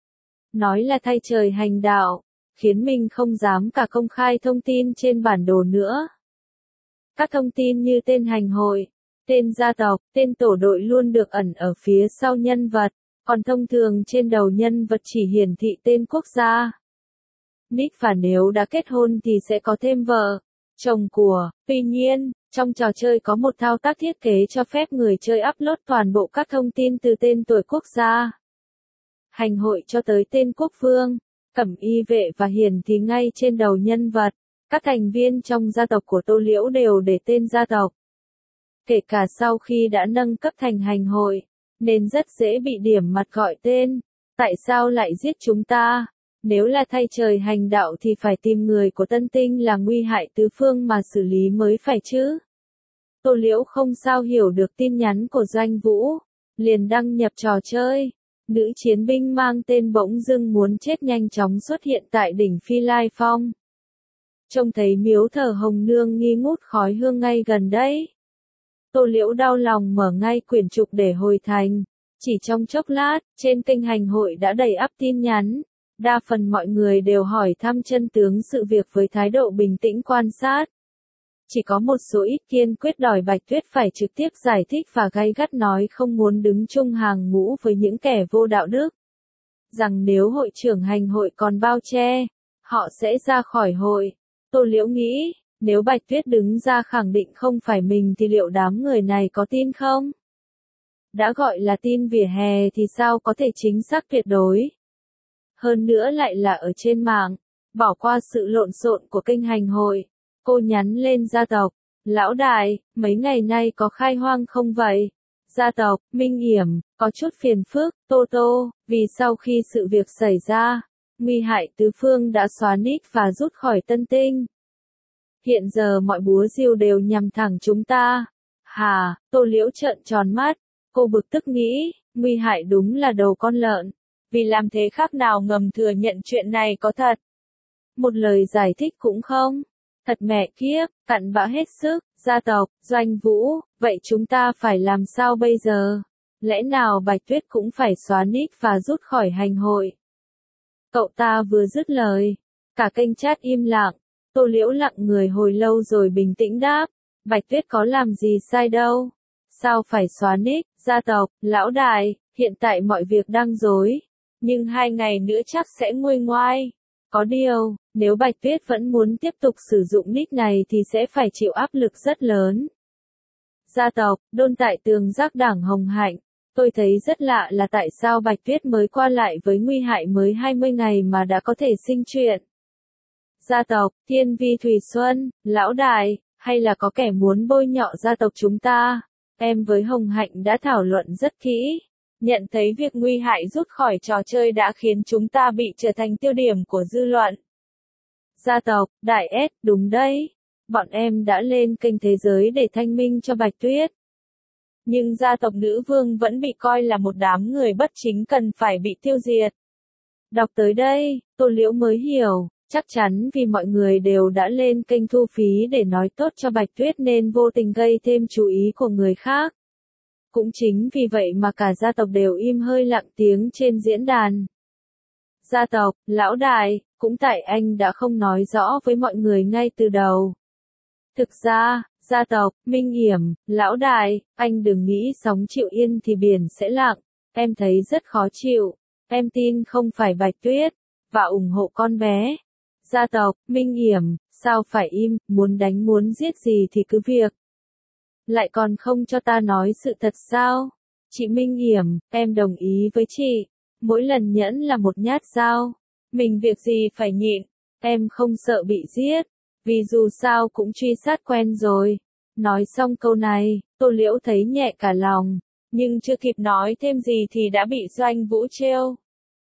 Nói là thay trời hành đạo, khiến mình không dám cả công khai thông tin trên bản đồ nữa. Các thông tin như tên hành hội, tên gia tộc, tên tổ đội luôn được ẩn ở phía sau nhân vật, còn thông thường trên đầu nhân vật chỉ hiển thị tên quốc gia. Nick và nếu đã kết hôn thì sẽ có thêm vợ, chồng của. Tuy nhiên, trong trò chơi có một thao tác thiết kế cho phép người chơi upload toàn bộ các thông tin từ tên tuổi quốc gia, hành hội cho tới tên quốc vương, cẩm y vệ và hiển thị ngay trên đầu nhân vật. Các thành viên trong gia tộc của Tô Liễu đều để tên gia tộc. Kể cả sau khi đã nâng cấp thành hành hội, nên rất dễ bị điểm mặt gọi tên. Tại sao lại giết chúng ta? Nếu là thay trời hành đạo thì phải tìm người của Tân Tinh là nguy hại tứ phương mà xử lý mới phải chứ. Tô Liễu không sao hiểu được tin nhắn của Doanh Vũ, liền đăng nhập trò chơi. Nữ chiến binh mang tên bỗng dưng muốn chết nhanh chóng xuất hiện tại đỉnh Phi Lai Phong. Trông thấy miếu thờ Hồng Nương nghi ngút khói hương ngay gần đấy. Tô Liễu đau lòng mở ngay quyển trục để hồi thành. Chỉ trong chốc lát, trên kênh hành hội đã đầy ắp tin nhắn. Đa phần mọi người đều hỏi thăm chân tướng sự việc với thái độ bình tĩnh quan sát. Chỉ có một số ít kiên quyết đòi Bạch Tuyết phải trực tiếp giải thích và gay gắt nói không muốn đứng chung hàng ngũ với những kẻ vô đạo đức. Rằng nếu hội trưởng hành hội còn bao che, họ sẽ ra khỏi hội. Tô Liễu nghĩ, nếu Bạch Tuyết đứng ra khẳng định không phải mình thì liệu đám người này có tin không? Đã gọi là tin vỉa hè thì sao có thể chính xác tuyệt đối? Hơn nữa lại là ở trên mạng, bỏ qua sự lộn xộn của kênh hành hội. Cô nhắn lên gia tộc, lão đại, mấy ngày nay có khai hoang không vậy? Gia tộc, Minh Yểm, có chút phiền phức, Tô Tô, vì sau khi sự việc xảy ra, nguy hại tứ phương đã xóa nick và rút khỏi Tân Tinh. Hiện giờ mọi búa rìu đều nhằm thẳng chúng ta. Hà, Tô Liễu trợn tròn mắt, cô bực tức nghĩ, nguy hại đúng là đầu con lợn. Vì làm thế khác nào ngầm thừa nhận chuyện này có thật. Một lời giải thích cũng không. Thật mẹ kiếp, cặn bã hết sức, gia tộc, Doanh Vũ, vậy chúng ta phải làm sao bây giờ? Lẽ nào Bạch Tuyết cũng phải xóa nick và rút khỏi hành hội? Cậu ta vừa dứt lời, cả kênh chat im lặng. Tô Liễu lặng người hồi lâu rồi bình tĩnh đáp, Bạch Tuyết có làm gì sai đâu. Sao phải xóa nick, gia tộc, lão đại, hiện tại mọi việc đang rối. Nhưng 2 ngày nữa chắc sẽ nguôi ngoai. Có điều, nếu Bạch Tuyết vẫn muốn tiếp tục sử dụng nick này thì sẽ phải chịu áp lực rất lớn. Gia tộc, đôn tại tường giác đảng Hồng Hạnh. Tôi thấy rất lạ là tại sao Bạch Tuyết mới qua lại với nguy hại mới 20 ngày mà đã có thể sinh chuyện. Gia tộc, Thiên Vi Thủy Xuân, lão đại, hay là có kẻ muốn bôi nhọ gia tộc chúng ta? Em với Hồng Hạnh đã thảo luận rất kỹ. Nhận thấy việc nguy hại rút khỏi trò chơi đã khiến chúng ta bị trở thành tiêu điểm của dư luận. Gia tộc, Đại S, đúng đấy. Bọn em đã lên kênh thế giới để thanh minh cho Bạch Tuyết. Nhưng gia tộc nữ vương vẫn bị coi là một đám người bất chính cần phải bị tiêu diệt. Đọc tới đây, Tô Liễu mới hiểu, chắc chắn vì mọi người đều đã lên kênh thu phí để nói tốt cho Bạch Tuyết nên vô tình gây thêm chú ý của người khác. Cũng chính vì vậy mà cả gia tộc đều im hơi lặng tiếng trên diễn đàn. Gia tộc, lão đại, cũng tại anh đã không nói rõ với mọi người ngay từ đầu. Thực ra, gia tộc, Minh Yểm, lão đại, anh đừng nghĩ sóng chịu yên thì biển sẽ lặng. Em thấy rất khó chịu. Em tin không phải Bạch Tuyết, và ủng hộ con bé. Gia tộc, Minh Yểm, sao phải im, muốn đánh muốn giết gì thì cứ việc. Lại còn không cho ta nói sự thật sao? Chị Minh Yểm, em đồng ý với chị. Mỗi lần nhẫn là một nhát dao. Mình việc gì phải nhịn. Em không sợ bị giết. Vì dù sao cũng truy sát quen rồi. Nói xong câu này, Tô Liễu thấy nhẹ cả lòng. Nhưng chưa kịp nói thêm gì thì đã bị Doanh Vũ trêu.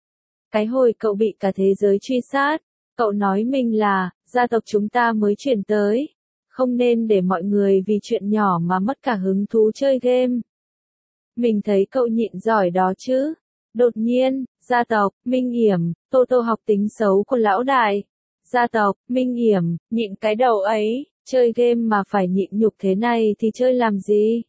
Cái hồi cậu bị cả thế giới truy sát. Cậu nói mình là, gia tộc chúng ta mới chuyển tới. Không nên để mọi người vì chuyện nhỏ mà mất cả hứng thú chơi game. Mình thấy cậu nhịn giỏi đó chứ. Đột nhiên, gia tộc, Minh Yểm, Tô Tô học tính xấu của lão đại. Gia tộc, Minh Yểm, nhịn cái đầu ấy, chơi game mà phải nhịn nhục thế này thì chơi làm gì?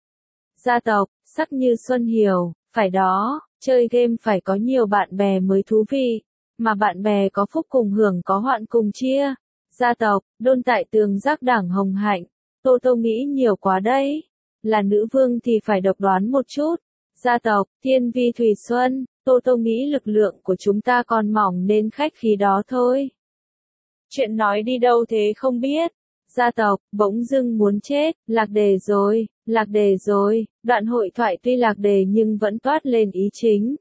Gia tộc, Sắc Như Xuân Hiểu, phải đó, chơi game phải có nhiều bạn bè mới thú vị. Mà bạn bè có phúc cùng hưởng có hoạn cùng chia. Gia tộc, đôn tại tường giác đảng Hồng Hạnh. Tô nghĩ nhiều quá đấy. Là nữ vương thì phải độc đoán một chút. Gia tộc, Thiên Vi Thủy Xuân, Tô nghĩ lực lượng của chúng ta còn mỏng nên khách khí đó thôi. Chuyện nói đi đâu thế không biết. Gia tộc, bỗng dưng muốn chết, lạc đề rồi, đoạn hội thoại tuy lạc đề nhưng vẫn toát lên ý chính.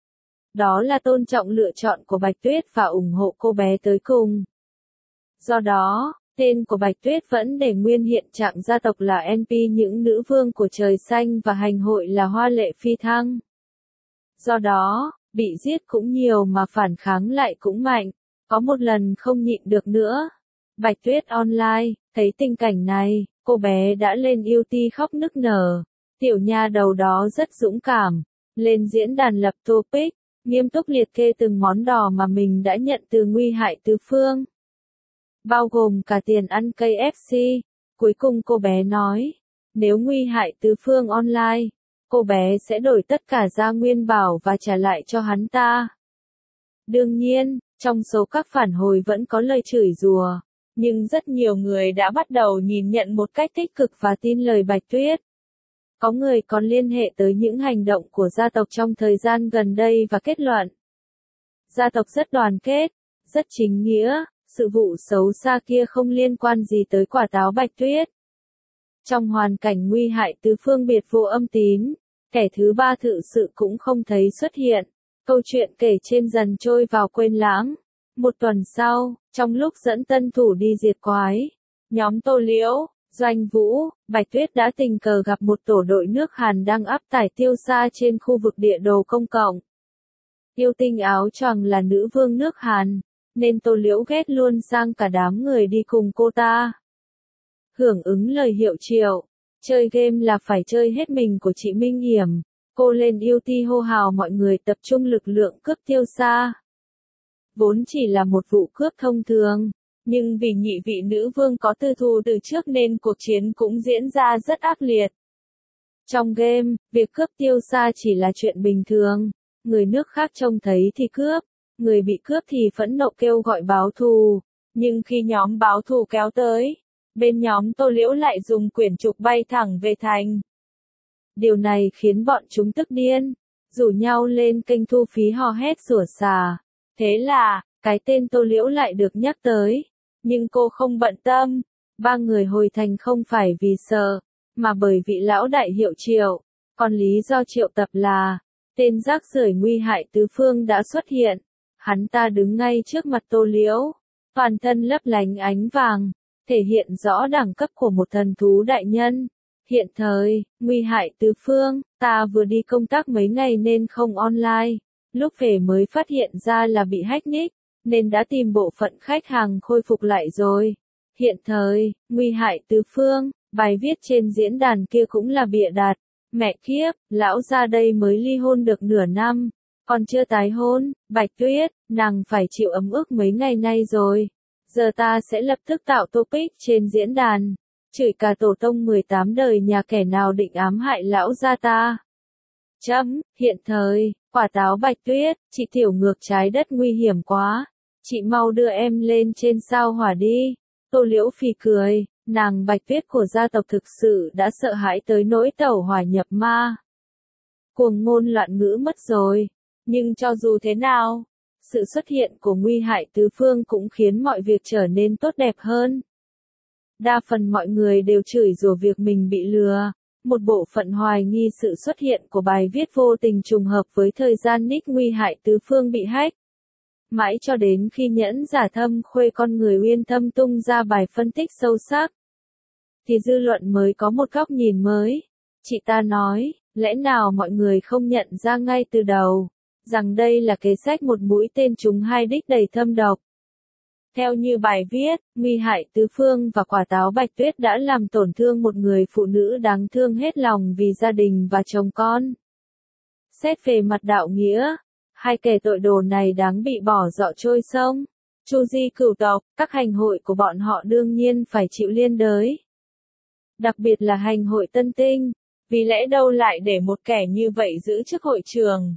Đó là tôn trọng lựa chọn của Bạch Tuyết và ủng hộ cô bé tới cùng. Do đó, tên của Bạch Tuyết vẫn để nguyên hiện trạng gia tộc là NP những nữ vương của trời xanh và hành hội là hoa lệ phi thăng. Do đó, bị giết cũng nhiều mà phản kháng lại cũng mạnh. Có một lần không nhịn được nữa. Bạch Tuyết online, thấy tình cảnh này, cô bé đã lên YouTube khóc nức nở. Tiểu nha đầu đó rất dũng cảm. Lên diễn đàn lập topic, nghiêm túc liệt kê từng món đỏ mà mình đã nhận từ Nguy Hại Tứ Phương. Bao gồm cả tiền ăn KFC. Cuối cùng cô bé nói, nếu Nguy Hại Tứ Phương online, cô bé sẽ đổi tất cả gia nguyên bảo và trả lại cho hắn ta. Đương nhiên, trong số các phản hồi vẫn có lời chửi rủa, nhưng rất nhiều người đã bắt đầu nhìn nhận một cách tích cực và tin lời Bạch Tuyết. Có người còn liên hệ tới những hành động của gia tộc trong thời gian gần đây và kết luận. Gia tộc rất đoàn kết, rất chính nghĩa, sự vụ xấu xa kia không liên quan gì tới quả táo Bạch Tuyết. Trong hoàn cảnh Nguy Hại Tứ Phương biệt vô âm tín, kẻ thứ ba thực sự cũng không thấy xuất hiện. Câu chuyện kể trên dần trôi vào quên lãng. Một tuần sau, trong lúc dẫn tân thủ đi diệt quái, nhóm Tô Liễu, Doanh Vũ, Bạch Tuyết đã tình cờ gặp một tổ đội nước Hàn đang áp tải tiêu xa trên khu vực địa đồ công cộng. Yêu Tinh áo choàng là nữ vương nước Hàn, nên Tô Liễu ghét luôn sang cả đám người đi cùng cô ta. Hưởng ứng lời hiệu triệu, chơi game là phải chơi hết mình của chị Minh Hiểm. Cô lên YouTube hô hào mọi người tập trung lực lượng cướp tiêu xa. Vốn chỉ là một vụ cướp thông thường, nhưng vì nhị vị nữ vương có tư thù từ trước nên cuộc chiến cũng diễn ra rất ác liệt. Trong game, việc cướp tiêu xa chỉ là chuyện bình thường, người nước khác trông thấy thì cướp, người bị cướp thì phẫn nộ kêu gọi báo thù, nhưng khi nhóm báo thù kéo tới, bên nhóm Tô Liễu lại dùng quyển trục bay thẳng về thành. Điều này khiến bọn chúng tức điên, rủ nhau lên kênh thu phí hò hét sủa xà. Thế là, cái tên Tô Liễu lại được nhắc tới. Nhưng cô không bận tâm. Ba người hồi thành không phải vì sợ, mà bởi vị lão đại hiệu triệu. Còn lý do triệu tập là, tên rác rưởi Nguy Hại Tứ Phương đã xuất hiện. Hắn ta đứng ngay trước mặt Tô Liễu, toàn thân lấp lánh ánh vàng, thể hiện rõ đẳng cấp của một thần thú đại nhân. Hiện thời, Nguy Hại Tứ Phương, ta vừa đi công tác mấy ngày nên không online. Lúc về mới phát hiện ra là bị hack nick, nên đã tìm bộ phận khách hàng khôi phục lại rồi. Hiện thời, Nguy Hại Tứ Phương, bài viết trên diễn đàn kia cũng là bịa đặt. Mẹ kiếp, lão ra đây mới ly hôn được nửa năm, còn chưa tái hôn. Bạch Tuyết, nàng phải chịu ấm ức mấy ngày nay rồi. Giờ ta sẽ lập tức tạo topic trên diễn đàn, chửi cả tổ tông 18 đời nhà kẻ nào định ám hại lão gia ta. Hiện thời, quả táo Bạch Tuyết, chị tiểu ngược trái đất nguy hiểm quá. Chị mau đưa em lên trên sao hỏa đi. Tô Liễu phì cười, nàng Bạch Tuyết của gia tộc thực sự đã sợ hãi tới nỗi tẩu hỏa nhập ma. Cuồng ngôn loạn ngữ mất rồi. Nhưng cho dù thế nào, sự xuất hiện của Nguy Hại Tứ Phương cũng khiến mọi việc trở nên tốt đẹp hơn. Đa phần mọi người đều chửi rủa việc mình bị lừa. Một bộ phận hoài nghi sự xuất hiện của bài viết vô tình trùng hợp với thời gian nick Nguy Hại Tứ Phương bị hack. Mãi cho đến khi Nhẫn Giả Thâm Khuê con người Uyên Thâm tung ra bài phân tích sâu sắc, thì dư luận mới có một góc nhìn mới. Chị ta nói, lẽ nào mọi người không nhận ra ngay từ đầu, rằng đây là kế sách một mũi tên trúng hai đích đầy thâm độc. Theo như bài viết, Nguy Hại Tứ Phương và quả táo Bạch Tuyết đã làm tổn thương một người phụ nữ đáng thương hết lòng vì gia đình và chồng con. Xét về mặt đạo nghĩa, hai kẻ tội đồ này đáng bị bỏ rọ trôi sông. Chu di cửu tộc, các hành hội của bọn họ đương nhiên phải chịu liên đới. Đặc biệt là hành hội Tân Tinh, vì lẽ đâu lại để một kẻ như vậy giữ chức hội trưởng.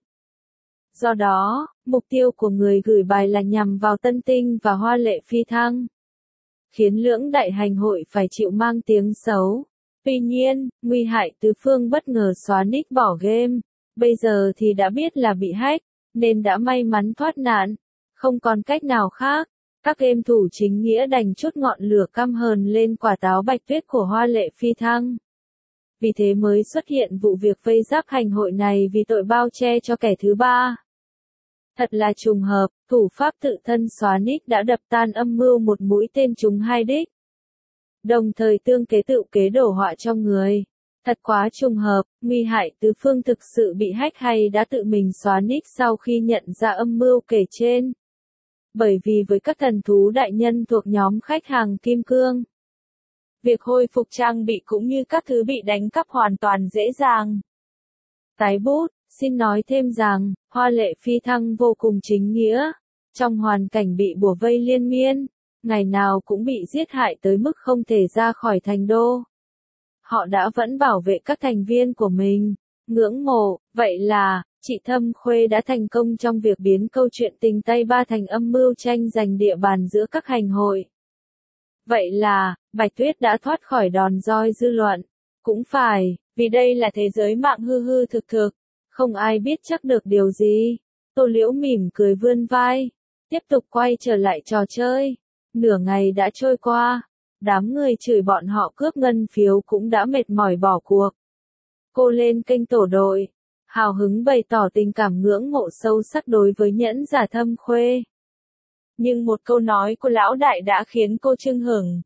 Do đó, mục tiêu của người gửi bài là nhằm vào Tân Tinh và Hoa Lệ Phi Thăng. khiến lưỡng đại hành hội phải chịu mang tiếng xấu. Tuy nhiên, Nguy Hại Tứ Phương bất ngờ xóa nick bỏ game, bây giờ thì đã biết là bị hack, nên đã may mắn thoát nạn. Không còn cách nào khác, các game thủ chính nghĩa đành trút ngọn lửa căm hờn lên quả táo Bạch Tuyết của Hoa Lệ Phi Thăng. Vì thế mới xuất hiện vụ việc vây giáp hành hội này vì tội bao che cho kẻ thứ ba. Thật là trùng hợp, thủ pháp tự thân xóa nick đã đập tan âm mưu một mũi tên trúng hai đích. Đồng thời tương kế tự kế đổ họa cho người. Thật quá trùng hợp, Nguy Hại Tứ Phương thực sự bị hack hay đã tự mình xóa nick sau khi nhận ra âm mưu kể trên. Bởi vì với các thần thú đại nhân thuộc nhóm khách hàng Kim Cương, việc hồi phục trang bị cũng như các thứ bị đánh cắp hoàn toàn dễ dàng. Tái bút, xin nói thêm rằng, Hoa Lệ Phi Thăng vô cùng chính nghĩa. Trong hoàn cảnh bị bủa vây liên miên, ngày nào cũng bị giết hại tới mức không thể ra khỏi thành đô. Họ đã vẫn bảo vệ các thành viên của mình. Ngưỡng mộ, vậy là, chị Thâm Khuê đã thành công trong việc biến câu chuyện tình Tây Ba thành âm mưu tranh giành địa bàn giữa các hành hội. Vậy là, Bạch Tuyết đã thoát khỏi đòn roi dư luận. Cũng phải, vì đây là thế giới mạng hư hư thực thực, không ai biết chắc được điều gì. Tô Liễu mỉm cười vươn vai, tiếp tục quay trở lại trò chơi. Nửa ngày đã trôi qua, đám người chửi bọn họ cướp ngân phiếu cũng đã mệt mỏi bỏ cuộc. Cô lên kênh tổ đội, hào hứng bày tỏ tình cảm ngưỡng mộ sâu sắc đối với nhẫn giả Thâm Khuê. Nhưng một câu nói của lão đại đã khiến cô chưng hửng.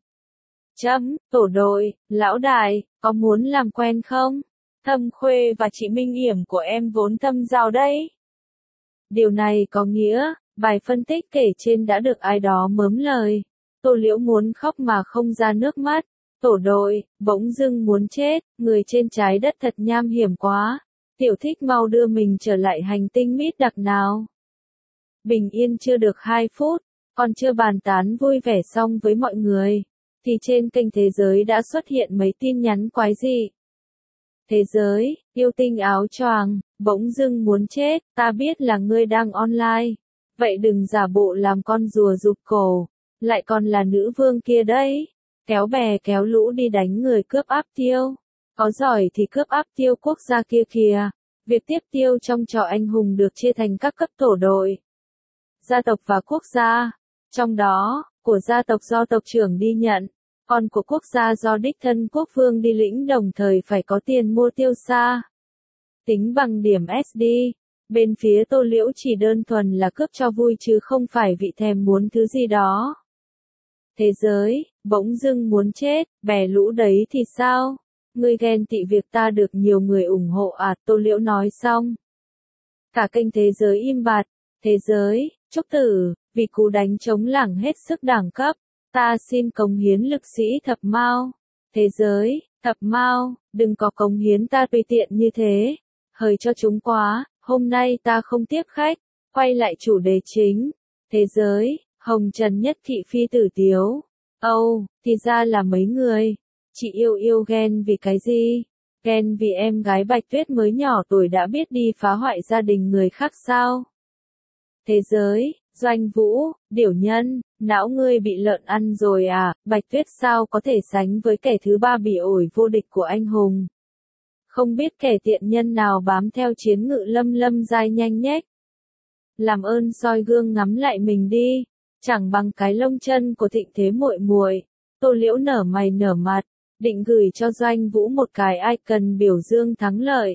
Tổ đội, lão đại, có muốn làm quen không? Thâm Khuê và chị Minh Yểm của em vốn thâm giao đấy. Điều này có nghĩa, bài phân tích kể trên đã được ai đó mớm lời. Tô Liễu muốn khóc mà không ra nước mắt. Tổ đội, bỗng dưng muốn chết, người trên trái đất thật nham hiểm quá. Tiểu Thích mau đưa mình trở lại hành tinh Mít Đặc nào. Bình yên chưa được 2 phút, còn chưa bàn tán vui vẻ xong với mọi người, thì trên kênh Thế Giới đã xuất hiện mấy tin nhắn quái dị. Thế Giới, yêu tinh áo choàng, bỗng dưng muốn chết, ta biết là ngươi đang online. Vậy đừng giả bộ làm con rùa rụt cổ, lại còn là nữ vương kia đấy. Kéo bè kéo lũ đi đánh người cướp áp tiêu. Có giỏi thì cướp áp tiêu quốc gia kia kìa. Việc tiếp tiêu trong trò anh hùng được chia thành các cấp tổ đội, gia tộc và quốc gia. Trong đó, của gia tộc do tộc trưởng đi nhận, còn của quốc gia do đích thân quốc vương đi lĩnh, đồng thời phải có tiền mua tiêu xa. Tính bằng điểm SD, bên phía Tô Liễu chỉ đơn thuần là cướp cho vui chứ không phải vị thèm muốn thứ gì đó. Thế Giới, bỗng dưng muốn chết, bè lũ đấy thì sao? Ngươi ghen tị việc ta được nhiều người ủng hộ à? Tô Liễu nói xong, cả kênh Thế Giới im bặt. Thế Giới, Trúc Tử, vì cú đánh chống lảng hết sức đẳng cấp, ta xin cống hiến lực sĩ Thập Mao. Thế Giới, Thập Mao, đừng có cống hiến ta tùy tiện như thế, hời cho chúng quá. Hôm nay ta không tiếp khách, quay lại chủ đề chính. Thế Giới, Hồng Trần Nhất Thị Phi Tử Tiếu. Thì ra là mấy người. Chị yêu ghen vì cái gì? Ghen vì em gái Bạch Tuyết mới nhỏ tuổi đã biết đi phá hoại gia đình người khác sao? Thế Giới, Doanh Vũ, Điểu Nhân, não ngươi bị lợn ăn rồi à? Bạch Tuyết sao có thể sánh với kẻ thứ ba bị ổi vô địch của anh hùng? Không biết kẻ tiện nhân nào bám theo Chiến Ngự Lâm dai nhanh nhếch. Làm ơn soi gương ngắm lại mình đi, chẳng bằng cái lông chân của Thịnh Thế muội muội. Tô Liễu nở mày nở mặt, định gửi cho Doanh Vũ một cái icon biểu dương thắng lợi.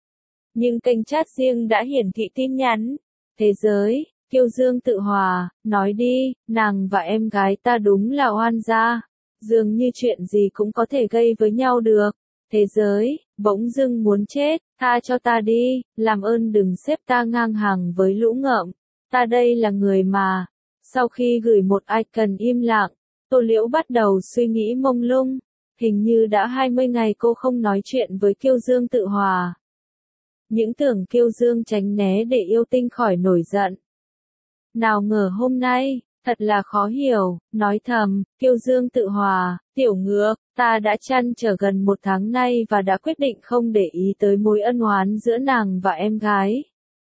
Nhưng kênh chat riêng đã hiển thị tin nhắn. Thế Giới, Kiêu Dương Tự Hòa, nói đi, nàng và em gái ta đúng là oan gia, dường như chuyện gì cũng có thể gây với nhau được. Thế Giới, bỗng dưng muốn chết, tha cho ta đi, làm ơn đừng xếp ta ngang hàng với lũ ngợm, ta đây là người mà. Sau khi gửi một icon im lặng, Tô Liễu bắt đầu suy nghĩ mông lung, hình như đã 20 ngày cô không nói chuyện với Kiêu Dương Tự Hòa. Những tưởng Kiêu Dương tránh né để yêu tinh khỏi nổi giận. Nào ngờ hôm nay, thật là khó hiểu, nói thầm, Kiêu Dương Tự Hòa, tiểu ngược, ta đã chăn trở gần 1 tháng nay và đã quyết định không để ý tới mối ân oán giữa nàng và em gái.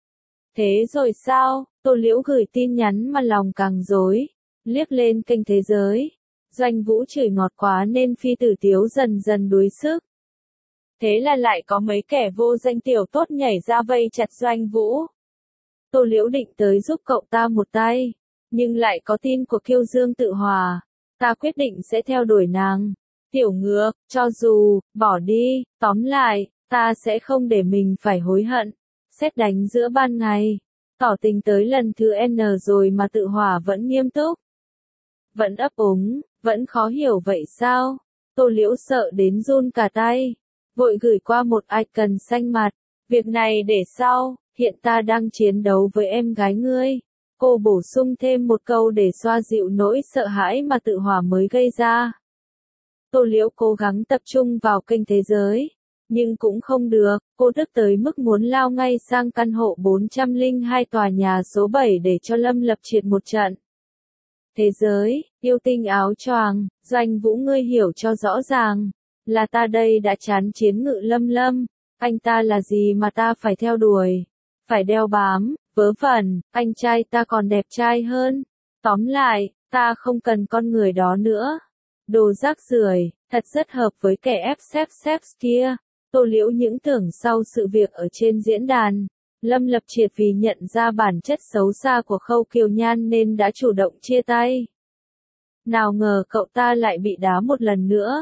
Thế rồi sao? Tô Liễu gửi tin nhắn mà lòng càng rối, liếc lên kênh Thế Giới, Doanh Vũ chửi ngọt quá nên phi tử Tiếu dần dần đuối sức. Thế là lại có mấy kẻ vô danh tiểu tốt nhảy ra vây chặt Doanh Vũ. Tô Liễu định tới giúp cậu ta một tay, nhưng lại có tin của Kiêu Dương Tự Hòa. Ta quyết định sẽ theo đuổi nàng. Tiểu ngược, cho dù, bỏ đi, tóm lại, ta sẽ không để mình phải hối hận. Sét đánh giữa ban ngày. Tỏ tình tới lần thứ N rồi mà Tự Hòa vẫn nghiêm túc. Vẫn ấp úng, vẫn khó hiểu vậy sao? Tô Liễu sợ đến run cả tay. Vội gửi qua một icon xanh mặt. Việc này để sau, hiện ta đang chiến đấu với em gái ngươi. Cô bổ sung thêm một câu để xoa dịu nỗi sợ hãi mà Tự Hòa mới gây ra. Tô Liễu cố gắng tập trung vào kênh thế giới. Nhưng cũng không được, cô tức tới mức muốn lao ngay sang căn hộ 402 tòa nhà số 7 để cho Lâm Lập triệt một trận. Thế giới, yêu tinh áo choàng, Doanh Vũ ngươi hiểu cho rõ ràng. Là ta đây đã chán chiến Ngự Lâm Lâm. Anh ta là gì mà ta phải theo đuổi? Phải đeo bám, vớ vẩn, anh trai ta còn đẹp trai hơn. Tóm lại, ta không cần con người đó nữa. Đồ rác rưởi, thật rất hợp với kẻ ép kia. Tô Liễu những tưởng sau sự việc ở trên diễn đàn, Lâm Lập Triệt vì nhận ra bản chất xấu xa của Khâu Kiều Nhan nên đã chủ động chia tay. Nào ngờ cậu ta lại bị đá một lần nữa.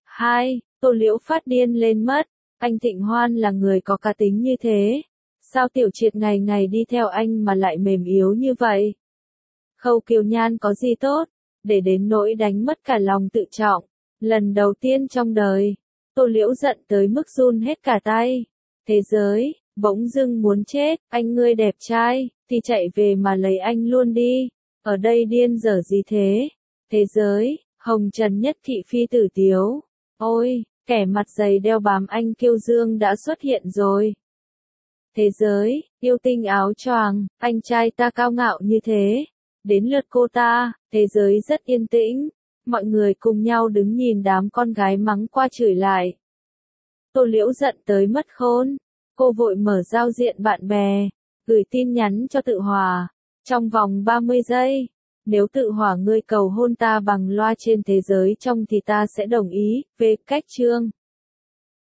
Tô Liễu phát điên lên mất. Anh Thịnh Hoan là người có cá tính như thế. Sao Tiểu Triệt ngày ngày đi theo anh mà lại mềm yếu như vậy? Khâu Kiều Nhan có gì tốt, để đến nỗi đánh mất cả lòng tự trọng. Lần đầu tiên trong đời, Tô Liễu giận tới mức run hết cả tay. Thế giới, bỗng dưng muốn chết, anh ngươi đẹp trai, thì chạy về mà lấy anh luôn đi. Ở đây điên dở gì thế? Thế giới, hồng trần nhất thị phi tử Tiếu. Ôi, kẻ mặt dày đeo bám anh Kiêu Dương đã xuất hiện rồi. Thế giới, yêu tinh áo choàng, anh trai ta cao ngạo như thế. Đến lượt cô ta, thế giới rất yên tĩnh. Mọi người cùng nhau đứng nhìn đám con gái mắng qua chửi lại. Tô Liễu giận tới mất khôn. Cô vội mở giao diện bạn bè, gửi tin nhắn cho Tự Hòa. Trong vòng 30 giây, nếu Tự Hòa ngươi cầu hôn ta bằng loa trên thế giới trong thì ta sẽ đồng ý. Về cách chương.